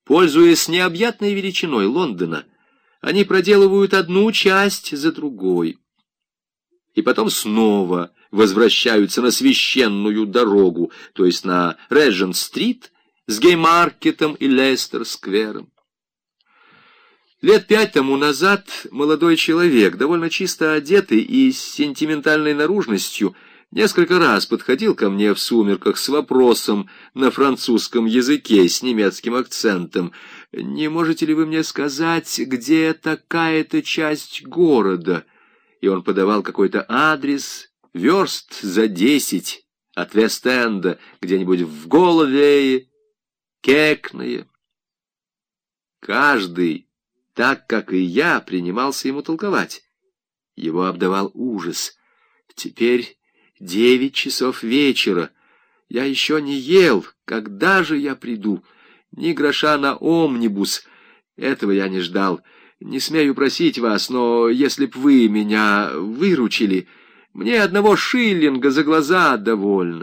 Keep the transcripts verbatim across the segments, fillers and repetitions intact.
Пользуясь необъятной величиной Лондона, они проделывают одну часть за другой. И потом снова возвращаются на священную дорогу, то есть на Регент-стрит с Геймаркетом и Лестер-сквером. Лет пять тому назад молодой человек, довольно чисто одетый и с сентиментальной наружностью, несколько раз подходил ко мне в сумерках с вопросом на французском языке с немецким акцентом: «Не можете ли вы мне сказать, где такая-то часть города?» И он подавал какой-то адрес, верст за десять от Вест-Энда, где-нибудь в Головее, Кекное. Каждый, так как и я, принимался ему толковать. Его обдавал ужас. Теперь девять часов вечера. Я еще не ел. Когда же я приду? Ни гроша на омнибус. Этого я не ждал. Не смею просить вас, но если б вы меня выручили, мне одного шиллинга за глаза довольно.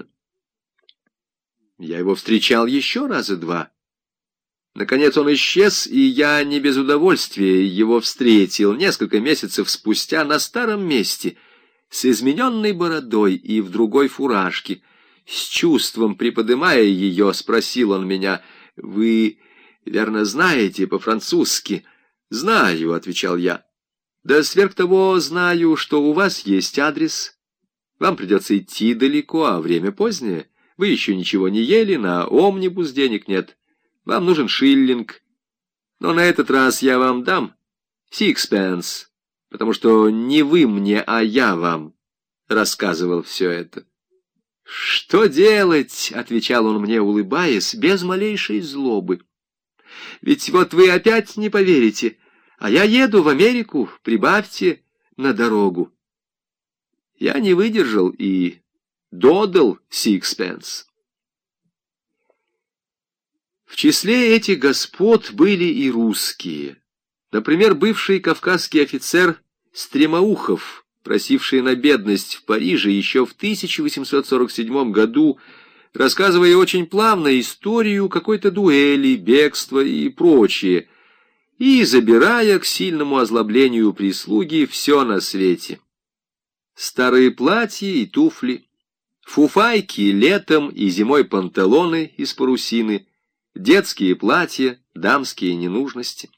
Я его встречал еще раза два. Наконец он исчез, и я не без удовольствия его встретил несколько месяцев спустя на старом месте, с измененной бородой и в другой фуражке. С чувством приподымая ее, спросил он меня: «Вы, верно, знаете по-французски?» «Знаю», — отвечал я. «Да сверх того знаю, что у вас есть адрес. Вам придется идти далеко, а время позднее. Вы еще ничего не ели, на омнибус денег нет. Вам нужен шиллинг. Но на этот раз я вам дам сикспенс, потому что не вы мне, а я вам рассказывал все это». «Что делать?» — отвечал он мне, улыбаясь, без малейшей злобы. «Ведь вот вы опять не поверите, а я еду в Америку, прибавьте на дорогу». Я не выдержал и додал сикспенс. В числе этих господ были и русские. Например, бывший кавказский офицер Стремоухов, просивший на бедность в Париже еще в тысяча восемьсот сорок седьмом году, рассказывая очень плавно историю какой-то дуэли, бегства и прочее, и забирая к сильному озлоблению прислуги все на свете. Старые платья и туфли, фуфайки летом и зимой панталоны из парусины, детские платья, дамские ненужности.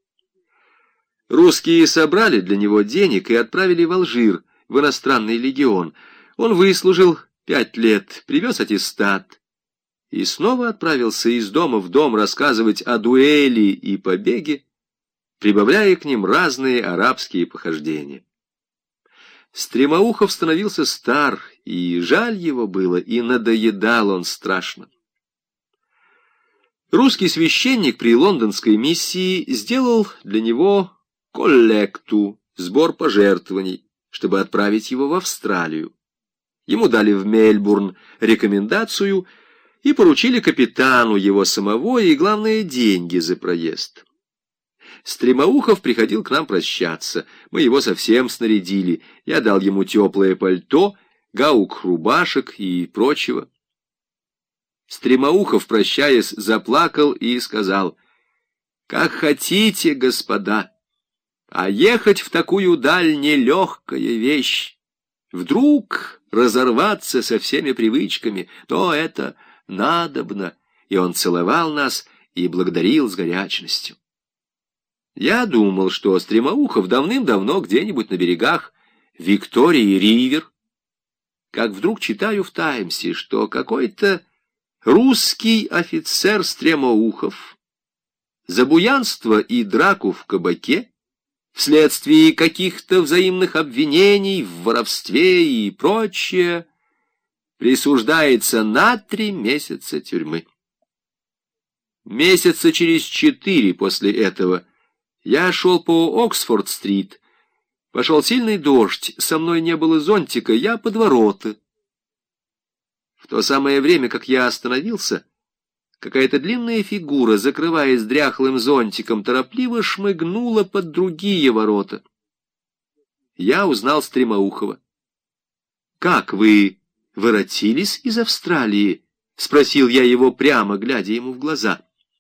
Русские собрали для него денег и отправили в Алжир, в иностранный легион. Он выслужил пять лет, привез аттестат и снова отправился из дома в дом рассказывать о дуэли и побеге, прибавляя к ним разные арабские похождения. Стремоухов становился стар, и жаль его было, и надоедал он страшно. Русский священник при лондонской миссии сделал для него коллекту, сбор пожертвований, чтобы отправить его в Австралию. Ему дали в Мельбурн рекомендацию и поручили капитану его самого и, главное, деньги за проезд. Стремоухов приходил к нам прощаться. Мы его совсем снарядили. Я дал ему теплое пальто, гаук рубашек и прочего. Стремоухов, прощаясь, заплакал и сказал: «Как хотите, господа, а ехать в такую даль нелегкая вещь. Вдруг разорваться со всеми привычками, то это надобно». И он целовал нас и благодарил с горячностью. Я думал, что Стремоухов давным-давно где-нибудь на берегах Виктории-Ривер, как вдруг читаю в «Таймсе», что какой-то русский офицер Стремоухов за буянство и драку в кабаке вследствие каких-то взаимных обвинений в воровстве и прочее присуждается на три месяца тюрьмы. Месяца через четыре после этого я шел по Оксфорд-стрит. Пошел сильный дождь, со мной не было зонтика, я под ворота. В то самое время, как я остановился, какая-то длинная фигура, закрываясь дряхлым зонтиком, торопливо шмыгнула под другие ворота. Я узнал Стремоухова. «Как вы воротились из Австралии?» — спросил я его прямо, глядя ему в глаза.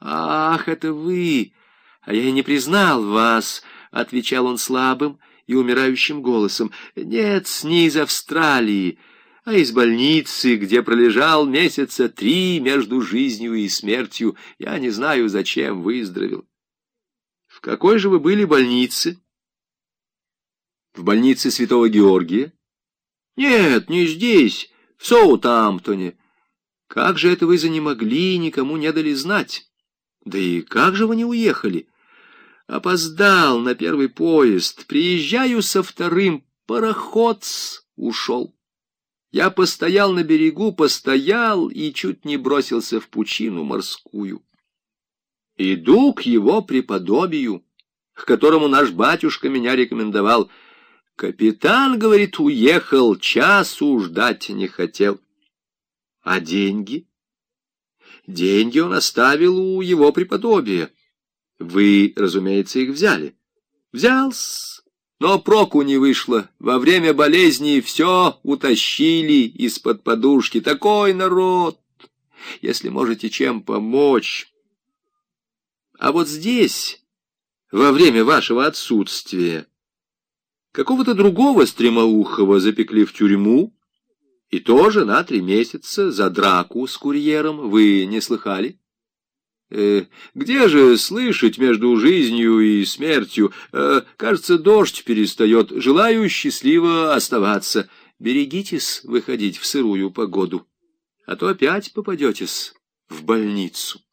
«Ах, это вы! А я и не признал вас!» — отвечал он слабым и умирающим голосом. «Нет, не из Австралии, а из больницы, где пролежал месяца три между жизнью и смертью. Я не знаю, зачем выздоровел». «В какой же вы были больнице?» «В больнице Святого Георгия?» «Нет, не здесь, в Саутамптоне». «Как же это вы занемогли и никому не дали знать? Да и как же вы не уехали?» «Опоздал на первый поезд. Приезжаю со вторым. Пароход ушел. Я постоял на берегу, постоял и чуть не бросился в пучину морскую. Иду к его преподобию, к которому наш батюшка меня рекомендовал. Капитан, говорит, уехал, часу ждать не хотел. А деньги? Деньги он оставил у его преподобия. Вы, разумеется, их взяли. Взял-с, но проку не вышло. Во время болезни все утащили из-под подушки. Такой народ! Если можете чем помочь. А вот здесь, во время вашего отсутствия, какого-то другого стремоухого запекли в тюрьму, и тоже на три месяца за драку с курьером. Вы не слыхали? Э, где же слышать между жизнью и смертью? Э, кажется, дождь перестает. Желаю счастливо оставаться. Берегитесь выходить в сырую погоду, а то опять попадетесь в больницу.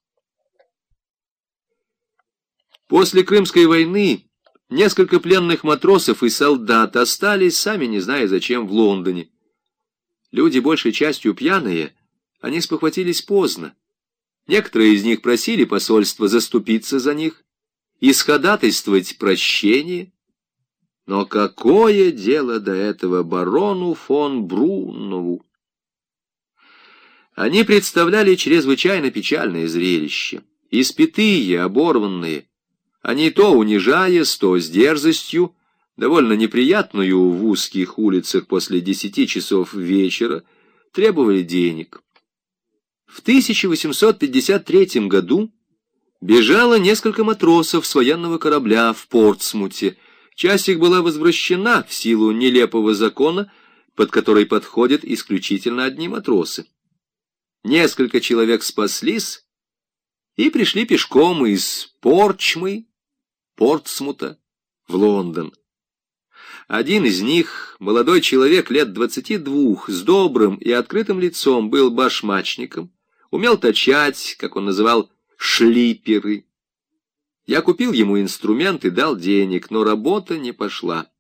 После Крымской войны несколько пленных матросов и солдат остались, сами не зная зачем, в Лондоне. Люди большей частью пьяные, они спохватились поздно. Некоторые из них просили посольство заступиться за них, исходатайствовать прощение. Но какое дело до этого барону фон Бруннову? Они представляли чрезвычайно печальное зрелище. Испитые, оборванные, они то унижаясь, то с дерзостью, довольно неприятную в узких улицах после десяти часов вечера, требовали денег. В тысяча восемьсот пятьдесят третьем году бежало несколько матросов с военного корабля в Портсмуте. Часть их была возвращена в силу нелепого закона, под который подходят исключительно одни матросы. Несколько человек спаслись и пришли пешком из Порчмы, Портсмута, в Лондон. Один из них, молодой человек лет двадцати двух, с добрым и открытым лицом, был башмачником, умел точать, как он называл, шлиперы. Я купил ему инструмент и дал денег, но работа не пошла.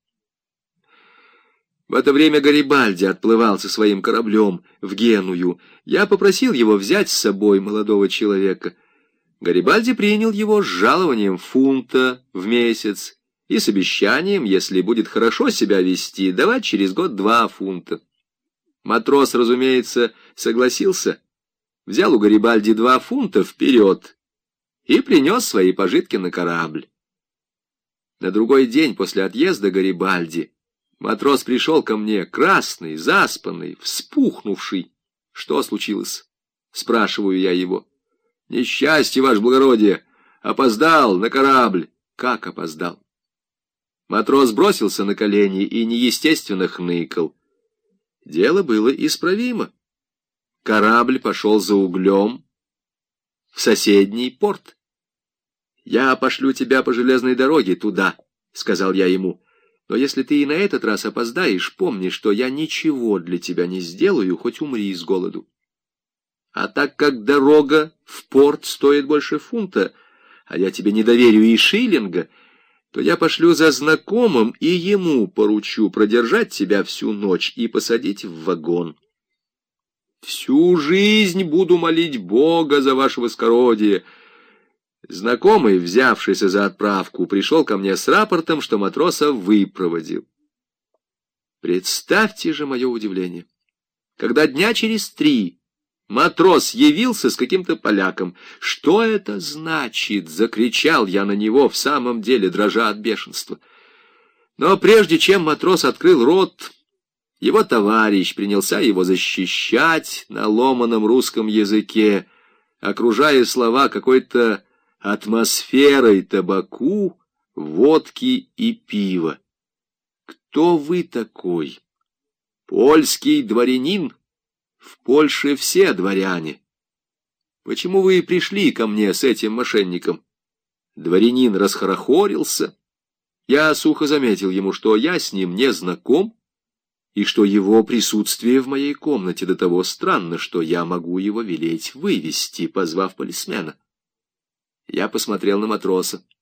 В это время Гарибальди отплывал со своим кораблем в Геную. Я попросил его взять с собой молодого человека. Гарибальди принял его с жалованием фунта в месяц и с обещанием, если будет хорошо себя вести, давать через год два фунта. Матрос, разумеется, согласился, взял у Гарибальди два фунта вперед и принес свои пожитки на корабль. На другой день после отъезда Гарибальди матрос пришел ко мне, красный, заспанный, вспухнувший. «Что случилось?» — спрашиваю я его. «Несчастье, ваше благородие! Опоздал на корабль!» «Как опоздал?» Матрос бросился на колени и неестественно хныкал. Дело было исправимо. Корабль пошел за углем в соседний порт. «Я пошлю тебя по железной дороге туда», — сказал я ему. «Но если ты и на этот раз опоздаешь, помни, что я ничего для тебя не сделаю, хоть умри с голоду. А так как дорога в порт стоит больше фунта, а я тебе не доверю и шиллинга, то я пошлю за знакомым и ему поручу продержать тебя всю ночь и посадить в вагон. Всю жизнь буду молить Бога за ваше воскородие». Знакомый, взявшийся за отправку, пришел ко мне с рапортом, что матроса выпроводил. Представьте же мое удивление, когда дня через три матрос явился с каким-то поляком. «Что это значит?» — закричал я на него, в самом деле дрожа от бешенства. Но прежде чем матрос открыл рот, его товарищ принялся его защищать на ломаном русском языке, окружая слова какой-то атмосферой табаку, водки и пива. Кто вы такой? Польский дворянин? В Польше все дворяне. Почему вы пришли ко мне с этим мошенником? Дворянин расхорохорился. Я сухо заметил ему, что я с ним не знаком, и что его присутствие в моей комнате до того странно, что я могу его велеть вывести, позвав полисмена. Я посмотрел на матроса.